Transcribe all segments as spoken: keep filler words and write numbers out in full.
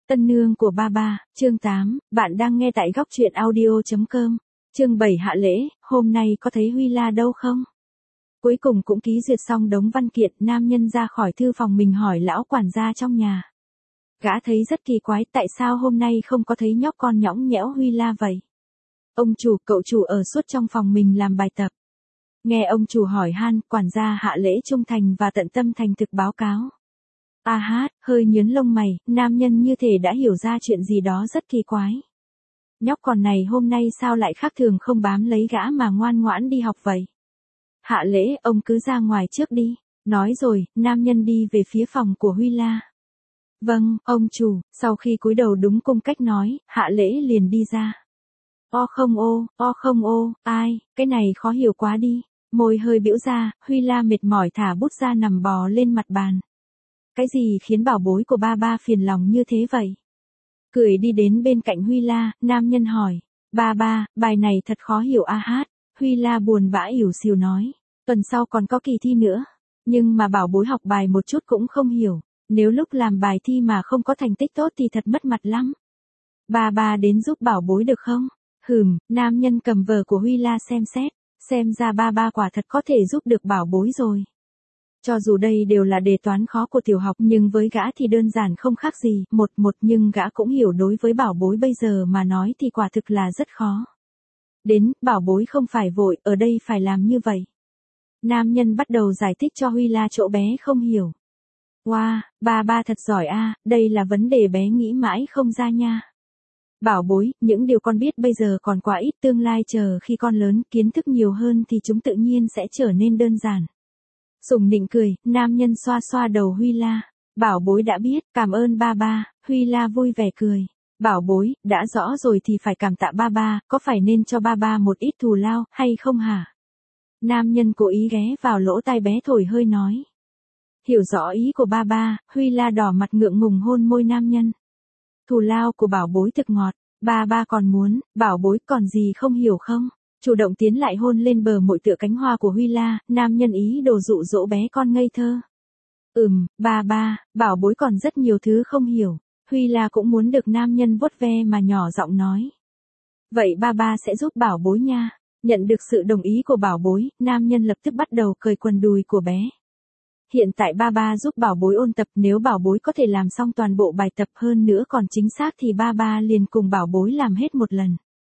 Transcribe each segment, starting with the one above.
Tân nương của ba ba, chương tám, bạn đang nghe tại góc truyện audio.com. Chương bảy hạ lễ, hôm nay có thấy Huy La đâu không? Cuối cùng cũng ký duyệt xong đống văn kiện, nam nhân ra khỏi thư phòng mình hỏi lão quản gia trong nhà. Gã thấy rất kỳ quái, tại sao hôm nay không có thấy nhóc con nhõng nhẽo Huy La vậy? Ông chủ, cậu chủ ở suốt trong phòng mình làm bài tập. Nghe ông chủ hỏi han, quản gia hạ lễ trung thành và tận tâm thành thực báo cáo. A hát, hơi nhướng lông mày, nam nhân như thể đã hiểu ra chuyện gì đó rất kỳ quái. Nhóc con này hôm nay sao lại khác thường không bám lấy gã mà ngoan ngoãn đi học vậy? Hạ lễ, ông cứ ra ngoài trước đi. Nói rồi, nam nhân đi về phía phòng của Huy La. Vâng, ông chủ, sau khi cúi đầu đúng cung cách nói, hạ lễ liền đi ra. O không ô, o không ô, ai, cái này khó hiểu quá đi. Môi hơi bĩu ra, Huy La mệt mỏi thả bút ra nằm bò lên mặt bàn. Cái gì khiến bảo bối của ba ba phiền lòng như thế vậy? Cười đi đến bên cạnh Huy La, nam nhân hỏi. Ba ba, bài này thật khó hiểu a hát. Huy La buồn bã ỉu xìu nói. Tuần sau còn có kỳ thi nữa. Nhưng mà bảo bối học bài một chút cũng không hiểu. Nếu lúc làm bài thi mà không có thành tích tốt thì thật mất mặt lắm. Ba ba đến giúp bảo bối được không? Hừm, nam nhân cầm vở của Huy La xem xét. Xem ra ba ba quả thật có thể giúp được bảo bối rồi. Cho dù đây đều là đề toán khó của tiểu học nhưng với gã thì đơn giản không khác gì, một một nhưng gã cũng hiểu đối với bảo bối bây giờ mà nói thì quả thực là rất khó. Đến, bảo bối không phải vội, ở đây phải làm như vậy. Nam nhân bắt đầu giải thích cho Huy La chỗ bé không hiểu. Wow, ba ba thật giỏi a, đây là vấn đề bé nghĩ mãi không ra nha. Bảo bối, những điều con biết bây giờ còn quá ít, tương lai chờ khi con lớn kiến thức nhiều hơn thì chúng tự nhiên sẽ trở nên đơn giản. Sủng nịnh cười, nam nhân xoa xoa đầu Huy La. Bảo bối đã biết, cảm ơn ba ba. Huy La vui vẻ cười. Bảo bối, đã rõ rồi thì phải cảm tạ ba ba, có phải nên cho ba ba một ít thù lao, hay không hả? Nam nhân cố ý ghé vào lỗ tai bé thổi hơi nói. Hiểu rõ ý của ba ba, Huy La đỏ mặt ngượng ngùng hôn môi nam nhân. Thù lao của bảo bối thực ngọt, ba ba còn muốn, bảo bối còn gì không hiểu không? Chủ động tiến lại hôn lên bờ môi tựa cánh hoa của Huy La, nam nhân ý đồ dụ dỗ bé con ngây thơ. Ừm, ba ba, bảo bối còn rất nhiều thứ không hiểu. Huy La cũng muốn được nam nhân vuốt ve mà nhỏ giọng nói. Vậy ba ba sẽ giúp bảo bối nha. Nhận được sự đồng ý của bảo bối, nam nhân lập tức bắt đầu cởi quần đùi của bé. Hiện tại ba ba giúp bảo bối ôn tập, nếu bảo bối có thể làm xong toàn bộ bài tập hơn nữa còn chính xác thì ba ba liền cùng bảo bối làm hết một lần.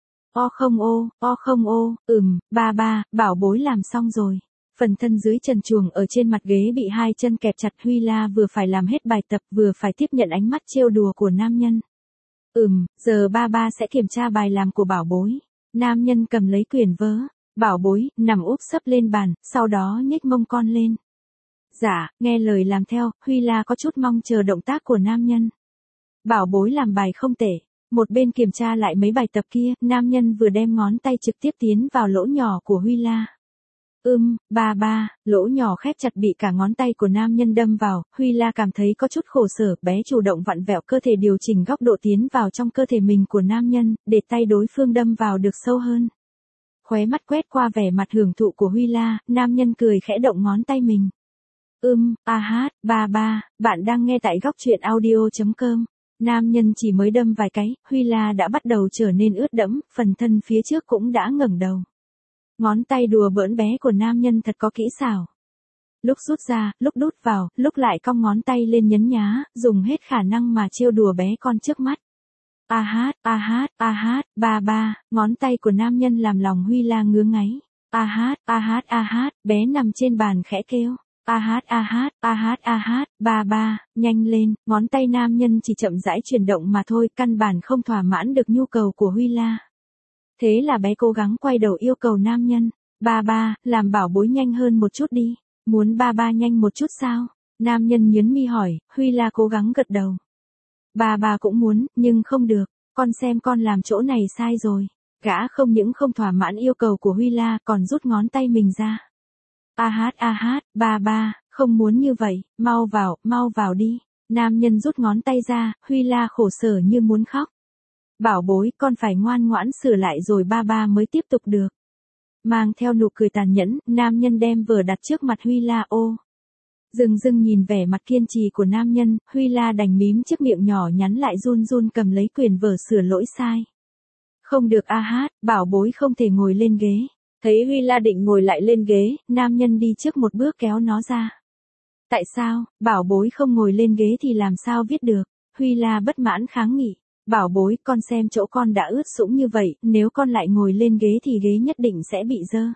O không ô, o không ô, ừm, ba ba, bảo bối làm xong rồi. Phần thân dưới trần truồng ở trên mặt ghế bị hai chân kẹp chặt, Huy La vừa phải làm hết bài tập vừa phải tiếp nhận ánh mắt trêu đùa của nam nhân. Ừm, giờ ba ba sẽ kiểm tra bài làm của bảo bối. Nam nhân cầm lấy quyển vớ, bảo bối, nằm úp sấp lên bàn, sau đó nhếch mông con lên. Dạ, nghe lời làm theo, Huy La có chút mong chờ động tác của nam nhân. Bảo bối làm bài không tệ. Một bên kiểm tra lại mấy bài tập kia, nam nhân vừa đem ngón tay trực tiếp tiến vào lỗ nhỏ của Huy La. Ưm, ba ba, lỗ nhỏ khép chặt bị cả ngón tay của nam nhân đâm vào, Huy La cảm thấy có chút khổ sở, bé chủ động vặn vẹo cơ thể điều chỉnh góc độ tiến vào trong cơ thể mình của nam nhân, để tay đối phương đâm vào được sâu hơn. Khóe mắt quét qua vẻ mặt hưởng thụ của Huy La, nam nhân cười khẽ động ngón tay mình. Ưm, a hát, ba ba, bạn đang nghe tại góc truyện audio.com. Nam nhân chỉ mới đâm vài cái, Huy La đã bắt đầu trở nên ướt đẫm, phần thân phía trước cũng đã ngẩng đầu. Ngón tay đùa bỡn bé của nam nhân thật có kỹ xảo. Lúc rút ra, lúc đút vào, lúc lại cong ngón tay lên nhấn nhá, dùng hết khả năng mà trêu đùa bé con trước mắt. A hát, a hát, a hát, ba ba, ngón tay của nam nhân làm lòng Huy La ngứa ngáy. A hát, a hát, a hát, bé nằm trên bàn khẽ kêu. A hát a hát, a hát a hát, ba ba, nhanh lên, ngón tay nam nhân chỉ chậm rãi chuyển động mà thôi, căn bản không thỏa mãn được nhu cầu của Huy La. Thế là bé cố gắng quay đầu yêu cầu nam nhân, ba ba, làm bảo bối nhanh hơn một chút đi, muốn ba ba nhanh một chút sao? Nam nhân nhướng mi hỏi, Huy La cố gắng gật đầu. Ba ba cũng muốn, nhưng không được, con xem con làm chỗ này sai rồi. Gã không những không thỏa mãn yêu cầu của Huy La còn rút ngón tay mình ra. A hát a hát, ba ba, không muốn như vậy, mau vào, mau vào đi. Nam nhân rút ngón tay ra, Huy La khổ sở như muốn khóc. Bảo bối, con phải ngoan ngoãn sửa lại rồi ba ba mới tiếp tục được. Mang theo nụ cười tàn nhẫn, nam nhân đem vở đặt trước mặt Huy La. Ô. Dừng dưng nhìn vẻ mặt kiên trì của nam nhân, Huy La đành mím chiếc miệng nhỏ nhắn lại run run cầm lấy quyển vở sửa lỗi sai. Không được a hát, bảo bối không thể ngồi lên ghế. Thấy Huy La định ngồi lại lên ghế, nam nhân đi trước một bước kéo nó ra. Tại sao, bảo bối không ngồi lên ghế thì làm sao viết được? Huy La bất mãn kháng nghị. Bảo bối, con xem chỗ con đã ướt sũng như vậy, nếu con lại ngồi lên ghế thì ghế nhất định sẽ bị dơ.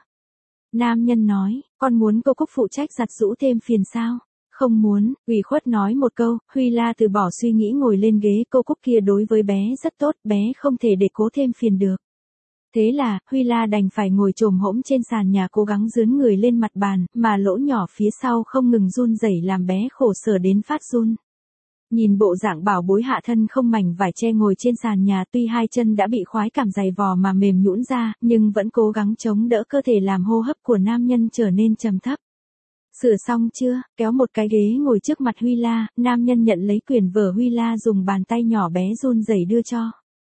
Nam nhân nói, con muốn cô Cúc phụ trách giặt giũ thêm phiền sao? Không muốn, ủy khuất nói một câu, Huy La từ bỏ suy nghĩ ngồi lên ghế, cô Cúc kia đối với bé rất tốt, bé không thể để cố thêm phiền được. Thế là, Huy La đành phải ngồi chồm hỗn trên sàn nhà cố gắng dướn người lên mặt bàn, mà lỗ nhỏ phía sau không ngừng run rẩy làm bé khổ sở đến phát run. Nhìn bộ dạng bảo bối hạ thân không mảnh vải che ngồi trên sàn nhà, tuy hai chân đã bị khoái cảm dày vò mà mềm nhũn ra, nhưng vẫn cố gắng chống đỡ cơ thể làm hô hấp của nam nhân trở nên trầm thấp. Sửa xong chưa? Kéo một cái ghế ngồi trước mặt Huy La, nam nhân nhận lấy quyển vở Huy La dùng bàn tay nhỏ bé run rẩy đưa cho.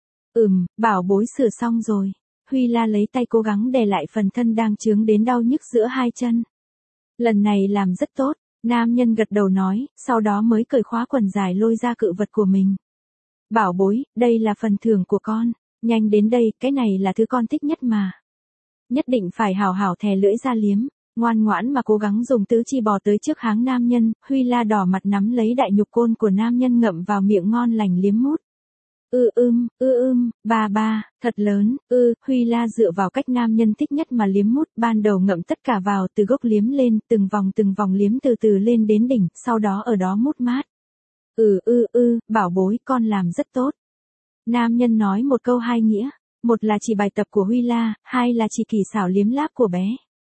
Ừm, bảo bối sửa xong rồi. Huy La lấy tay cố gắng đè lại phần thân đang chướng đến đau nhức giữa hai chân. Lần này làm rất tốt. Nam nhân gật đầu nói, sau đó mới cởi khóa quần dài lôi ra cự vật của mình. Bảo bối, đây là phần thưởng của con. Nhanh đến đây, cái này là thứ con thích nhất mà. Nhất định phải hảo hảo thè lưỡi ra liếm. Ngoan ngoãn mà cố gắng dùng tứ chi bò tới trước háng nam nhân, Huy La đỏ mặt nắm lấy đại nhục côn của nam nhân ngậm vào miệng ngon lành liếm mút. Ư ưm, ư ưm, ba ba, thật lớn, ư, Huy La dựa vào cách nam nhân thích nhất mà liếm mút, ban đầu ngậm tất cả vào từ gốc liếm lên, từng vòng từng vòng liếm từ từ lên đến đỉnh, sau đó ở đó mút mát. Ừ ư ư, bảo bối, con làm rất tốt. Nam nhân nói một câu hai nghĩa, một là chỉ bài tập của Huy La, hai là chỉ kỳ xảo liếm láp của bé.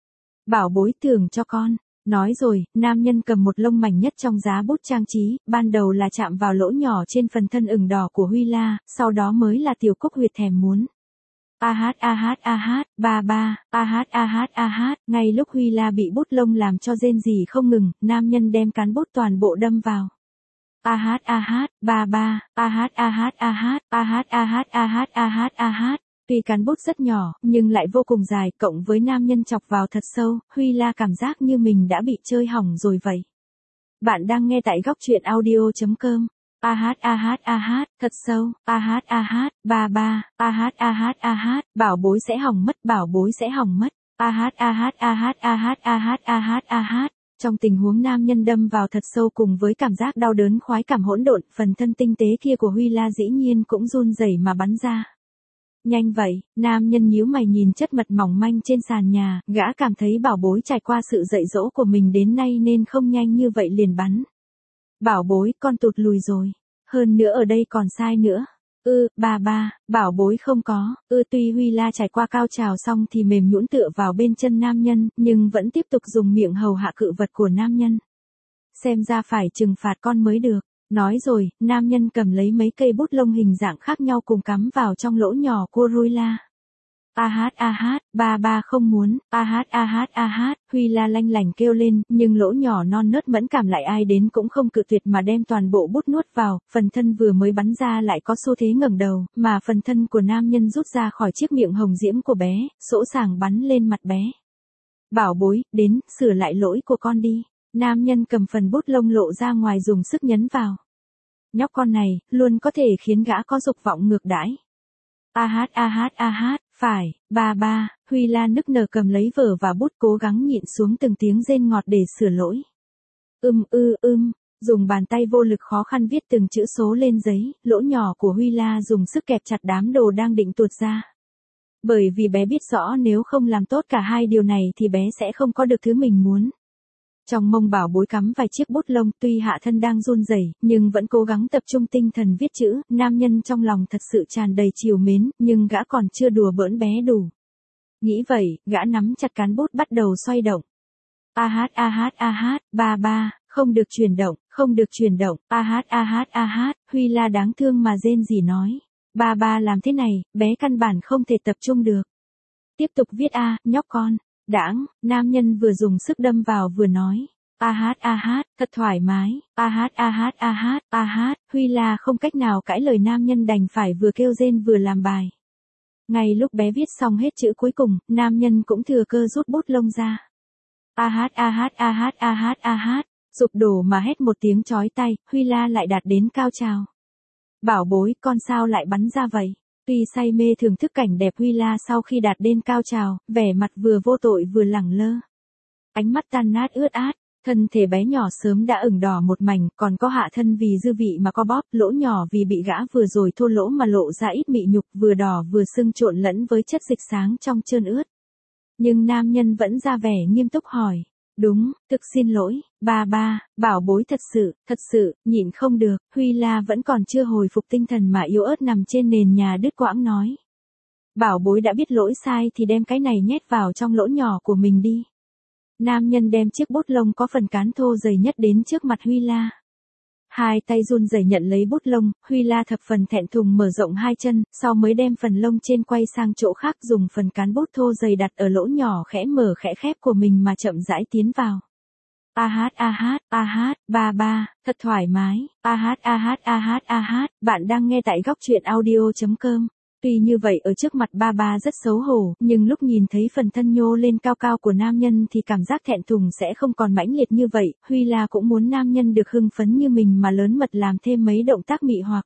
Bảo bối thưởng cho con. Nói rồi, nam nhân cầm một lông mảnh nhất trong giá bút trang trí, ban đầu là chạm vào lỗ nhỏ trên phần thân ửng đỏ của Huy La, sau đó mới là tiểu Cúc huyệt thèm muốn. A hát a hát a hát, ba ba, a hát a hát a hát, ngay lúc Huy La bị bút lông làm cho rên rỉ không ngừng, nam nhân đem cán bút toàn bộ đâm vào. A hát a hát, ba ba, a hát a hát a hát, a hát a hát a hát a hát a hát. Tuy cán bút rất nhỏ, nhưng lại vô cùng dài, cộng với nam nhân chọc vào thật sâu, Huy La cảm giác như mình đã bị chơi hỏng rồi vậy. Bạn đang nghe tại góc truyện audio chấm com. A hát a hát a hát, thật sâu, a hát a hát, ba ba, a hát a hát a hát, bảo bối sẽ hỏng mất, bảo bối sẽ hỏng mất. A hát a hát a hát a hát a hát a hát a hát. Trong tình huống nam nhân đâm vào thật sâu cùng với cảm giác đau đớn khoái cảm hỗn độn, phần thân tinh tế kia của Huy La dĩ nhiên cũng run rẩy mà bắn ra. Nhanh vậy, nam nhân nhíu mày nhìn chất mật mỏng manh trên sàn nhà, gã cảm thấy bảo bối trải qua sự dạy dỗ của mình đến nay nên không nhanh như vậy liền bắn. Bảo bối, con tụt lùi rồi. Hơn nữa ở đây còn sai nữa. Ư, ba ba, bảo bối không có. Ư, tuy Huy La trải qua cao trào xong thì mềm nhũn tựa vào bên chân nam nhân, nhưng vẫn tiếp tục dùng miệng hầu hạ cự vật của nam nhân. Xem ra phải trừng phạt con mới được. Nói rồi, nam nhân cầm lấy mấy cây bút lông hình dạng khác nhau cùng cắm vào trong lỗ nhỏ của Huy La. A hát a hát, ba ba không muốn, a hát a hát a hát, Huy La lanh lảnh kêu lên, nhưng lỗ nhỏ non nớt mẫn cảm lại ai đến cũng không cự tuyệt mà đem toàn bộ bút nuốt vào, phần thân vừa mới bắn ra lại có xu thế ngẩng đầu, mà phần thân của nam nhân rút ra khỏi chiếc miệng hồng diễm của bé, sỗ sàng bắn lên mặt bé. Bảo bối, đến, sửa lại lỗi của con đi. Nam nhân cầm phần bút lông lộ ra ngoài dùng sức nhấn vào. Nhóc con này, luôn có thể khiến gã có dục vọng ngược đãi. A hát a hát a hát, phải, ba ba, Huy La nức nở cầm lấy vở và bút cố gắng nhịn xuống từng tiếng rên ngọt để sửa lỗi. Ưm ư ưm, dùng bàn tay vô lực khó khăn viết từng chữ số lên giấy, lỗ nhỏ của Huy La dùng sức kẹp chặt đám đồ đang định tuột ra. Bởi vì bé biết rõ nếu không làm tốt cả hai điều này thì bé sẽ không có được thứ mình muốn. Trong mông bảo bối cắm vài chiếc bút lông, tuy hạ thân đang run rẩy, nhưng vẫn cố gắng tập trung tinh thần viết chữ, nam nhân trong lòng thật sự tràn đầy trìu mến, nhưng gã còn chưa đùa bỡn bé đủ. Nghĩ vậy, gã nắm chặt cán bút bắt đầu xoay động. A hát a hát a hát, ba ba, không được chuyển động, không được chuyển động, a hát a hát a hát, Huy La đáng thương mà rên rỉ nói. Ba ba làm thế này, bé căn bản không thể tập trung được. Tiếp tục viết a, nhóc con. Đãng, nam nhân vừa dùng sức đâm vào vừa nói. A hát a hát, thật thoải mái. A hát a hát a hát, a hát, Huy La không cách nào cãi lời nam nhân đành phải vừa kêu rên vừa làm bài. Ngay lúc bé viết xong hết chữ cuối cùng, nam nhân cũng thừa cơ rút bút lông ra. A hát a hát a hát a hát a hát, Sụp đổ mà hét một tiếng chói tai, Huy La lại đạt đến cao trào. Bảo bối, con sao lại bắn ra vậy? Tuy say mê thưởng thức cảnh đẹp, Huy La sau khi đạt đến cao trào, vẻ mặt vừa vô tội vừa lẳng lơ. Ánh mắt tan nát ướt át, thân thể bé nhỏ sớm đã ửng đỏ một mảnh, còn có hạ thân vì dư vị mà co bóp, lỗ nhỏ vì bị gã vừa rồi thô lỗ mà lộ ra ít mị nhục, vừa đỏ vừa sưng trộn lẫn với chất dịch sáng trong trơn ướt. Nhưng nam nhân vẫn ra vẻ nghiêm túc hỏi. Đúng, thực xin lỗi, ba ba, bảo bối thật sự, thật sự, nhịn không được, Huy La vẫn còn chưa hồi phục tinh thần mà yếu ớt nằm trên nền nhà đứt quãng nói. Bảo bối đã biết lỗi sai thì đem cái này nhét vào trong lỗ nhỏ của mình đi. Nam nhân đem chiếc bút lông có phần cán thô dày nhất đến trước mặt Huy La. Hai tay run rẩy nhận lấy bút lông, Huy La thập phần thẹn thùng mở rộng hai chân, sau mới đem phần lông trên quay sang chỗ khác, dùng phần cán bút thô dày đặt ở lỗ nhỏ khẽ mở khẽ khép của mình mà chậm rãi tiến vào. A hát a hát, a hát, ba ba, thật thoải mái, a hát a hát a hát a hát, bạn đang nghe tại góc truyện audio chấm com. Tuy như vậy ở trước mặt ba ba rất xấu hổ, nhưng lúc nhìn thấy phần thân nhô lên cao cao của nam nhân thì cảm giác thẹn thùng sẽ không còn mãnh liệt như vậy, Huy La cũng muốn nam nhân được hưng phấn như mình mà lớn mật làm thêm mấy động tác mị hoặc.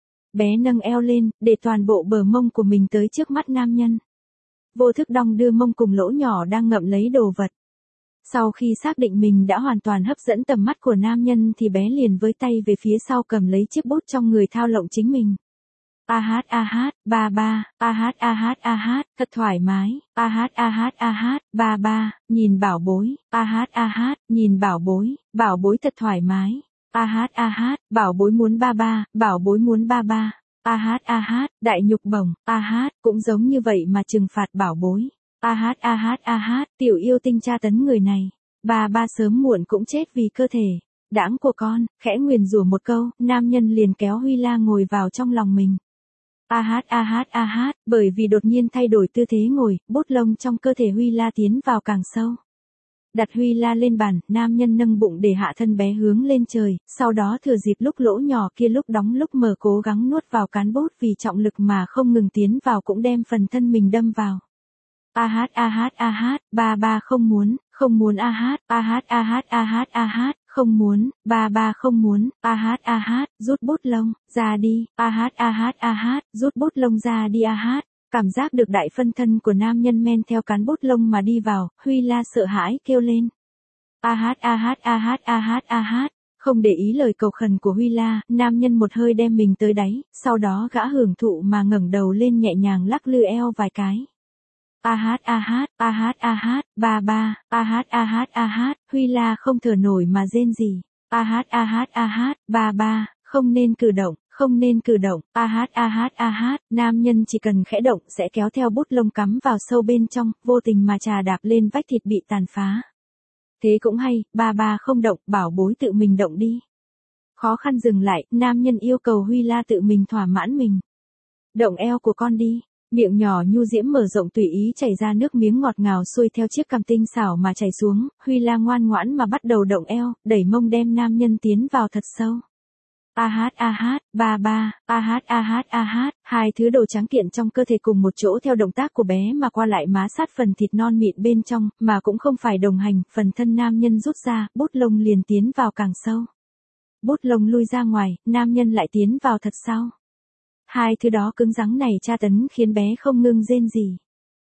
Bé nâng eo lên, để toàn bộ bờ mông của mình tới trước mắt nam nhân. Vô thức đong đưa mông cùng lỗ nhỏ đang ngậm lấy đồ vật. Sau khi xác định mình đã hoàn toàn hấp dẫn tầm mắt của nam nhân thì bé liền với tay về phía sau cầm lấy chiếc bút trong người thao lộng chính mình. A hát a hát, ba ba, a hát a hát a hát, thật thoải mái, a hát a hát a hát, ba ba, nhìn bảo bối, a hát a hát, nhìn bảo bối, bảo bối thật thoải mái, a hát a hát, bảo bối muốn ba ba, bảo bối muốn ba ba, a hát a hát, đại nhục bổng, a hát, cũng giống như vậy mà trừng phạt bảo bối, a hát a hát a hát, tiểu yêu tinh tra tấn người này, ba ba sớm muộn cũng chết vì cơ thể đãng của con, khẽ nguyền rủa một câu, nam nhân liền kéo Huy La ngồi vào trong lòng mình. A hát a hát a hát, bởi vì đột nhiên thay đổi tư thế ngồi, bút lông trong cơ thể Huy La tiến vào càng sâu. Đặt Huy La lên bàn, nam nhân nâng bụng để hạ thân bé hướng lên trời, sau đó thừa dịp lúc lỗ nhỏ kia lúc đóng lúc mở cố gắng nuốt vào cán bút vì trọng lực mà không ngừng tiến vào cũng đem phần thân mình đâm vào. A hát a hát a hát, ba ba không muốn, không muốn a hát, a hát a hát a hát a hát, không muốn, ba ba không muốn, a hát a hát, rút bút lông, ra đi, a hát a hát a hát, rút bút lông ra đi a hát. Cảm giác được đại phân thân của nam nhân men theo cán bút lông mà đi vào, Huy La sợ hãi kêu lên. A hát a hát a hát a hát a hát, không để ý lời cầu khẩn của Huy La, nam nhân một hơi đem mình tới đáy, sau đó gã hưởng thụ mà ngẩng đầu lên nhẹ nhàng lắc lư eo vài cái. A hát a hát, a hát a hát, ba ba, a hát a hát a hát, Huy La không thở nổi mà rên rỉ. A hát a hát a hát, ba ba, không nên cử động, không nên cử động, a hát a hát a hát, nam nhân chỉ cần khẽ động sẽ kéo theo bút lông cắm vào sâu bên trong, vô tình mà trà đạp lên vách thịt bị tàn phá. Thế cũng hay, ba ba không động, bảo bối tự mình động đi. Khó khăn dừng lại, nam nhân yêu cầu Huy La tự mình thỏa mãn mình. Động eo của con đi. Miệng nhỏ nhu diễm mở rộng tùy ý chảy ra nước miếng ngọt ngào xuôi theo chiếc cằm tinh xảo mà chảy xuống, Huy La ngoan ngoãn mà bắt đầu động eo, đẩy mông đem nam nhân tiến vào thật sâu. A hát a hát, ba ba, a hát a hát a hát, hai thứ đồ trắng kiện trong cơ thể cùng một chỗ theo động tác của bé mà qua lại má sát phần thịt non mịn bên trong, mà cũng không phải đồng hành, phần thân nam nhân rút ra, bút lông liền tiến vào càng sâu. Bút lông lui ra ngoài, nam nhân lại tiến vào thật sâu. Hai thứ đó cứng rắn này tra tấn khiến bé không ngưng rên gì.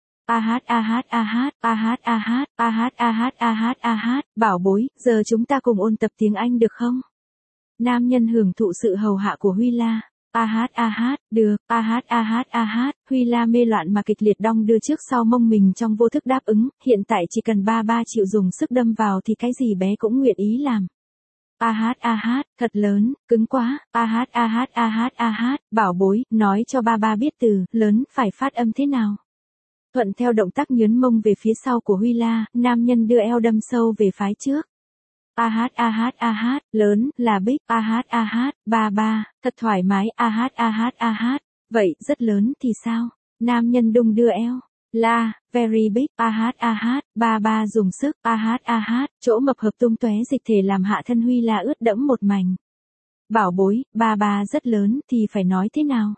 A hát a hát a hát, a hát a hát, a hát a hát a hát a hát, bảo bối, giờ chúng ta cùng ôn tập tiếng Anh được không? Nam nhân hưởng thụ sự hầu hạ của Huy La. A hát a hát, được, a hát a hát a hát, Huy La mê loạn mà kịch liệt đong đưa trước sau mông mình trong vô thức đáp ứng, hiện tại chỉ cần ba ba chịu dùng sức đâm vào thì cái gì bé cũng nguyện ý làm. A hát a hát, thật lớn, cứng quá, a hát a hát a hát a hát, bảo bối, nói cho ba ba biết từ lớn phải phát âm thế nào. Thuận theo động tác nhướn mông về phía sau của Huy La, nam nhân đưa eo đâm sâu về phái trước. A hát a hát a hát, lớn, là big, a hát a hát, ba ba, thật thoải mái, a hát a hát a hát, vậy, rất lớn thì sao? Nam nhân đung đưa eo. La, very big, a hát a hát, ba ba dùng sức, a hát a hát, chỗ mập hợp tung tóe dịch thể làm hạ thân Huy La ướt đẫm một mảnh. Bảo bối, ba ba rất lớn thì phải nói thế nào?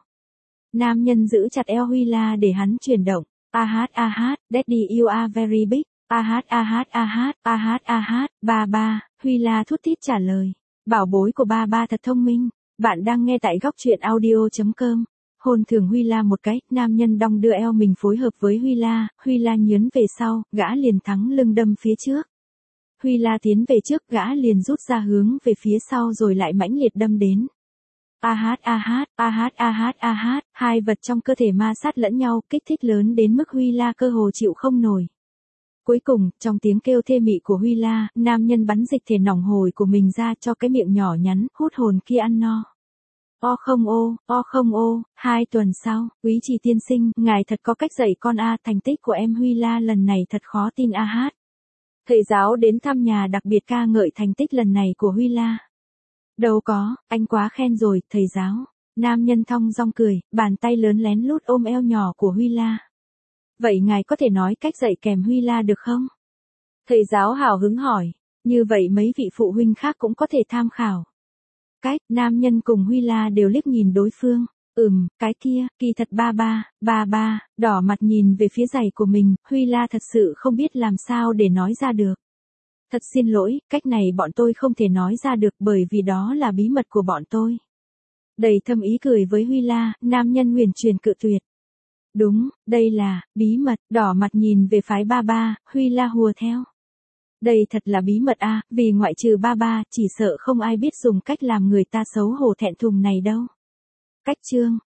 Nam nhân giữ chặt eo Huy La để hắn chuyển động, a hát a hát, daddy you are very big, a hát a hát a hát, a hát a hát, ba ba, Huy La thút thít trả lời. Bảo bối của ba ba thật thông minh. Bạn đang nghe tại góc truyện audio.com. Hôn thường Huy La một cái, nam nhân đong đưa eo mình phối hợp với Huy La, Huy La nhướn về sau, gã liền thắng lưng đâm phía trước. Huy La tiến về trước, gã liền rút ra hướng về phía sau rồi lại mãnh liệt đâm đến. A hát a hát, a hát a hát a hát, hai vật trong cơ thể ma sát lẫn nhau, kích thích lớn đến mức Huy La cơ hồ chịu không nổi. Cuối cùng, trong tiếng kêu thê mị của Huy La, nam nhân bắn dịch thể nòng hồi của mình ra cho cái miệng nhỏ nhắn, hút hồn kia ăn no. O không ô, o không ô, hai tuần sau, Quý Trì tiên sinh, ngài thật có cách dạy con a, thành tích của em Huy La lần này thật khó tin a hát. Thầy giáo đến thăm nhà đặc biệt ca ngợi thành tích lần này của Huy La. Đâu có, anh quá khen rồi, thầy giáo. Nam nhân thong dong cười, bàn tay lớn lén lút ôm eo nhỏ của Huy La. Vậy ngài có thể nói cách dạy kèm Huy La được không? Thầy giáo hào hứng hỏi, như vậy mấy vị phụ huynh khác cũng có thể tham khảo. Cách, nam nhân cùng Huy La đều liếc nhìn đối phương. Ừm, cái kia, kỳ thật ba ba, ba ba, đỏ mặt nhìn về phía giày của mình, Huy La thật sự không biết làm sao để nói ra được. Thật xin lỗi, cách này bọn tôi không thể nói ra được bởi vì đó là bí mật của bọn tôi. Đầy thâm ý cười với Huy La, nam nhân huyền truyền cự tuyệt. Đúng, đây là, bí mật, đỏ mặt nhìn về phái ba ba, Huy La hùa theo. Đây thật là bí mật a, vì ngoại trừ ba ba, chỉ sợ không ai biết dùng cách làm người ta xấu hổ thẹn thùng này đâu. Cách chương,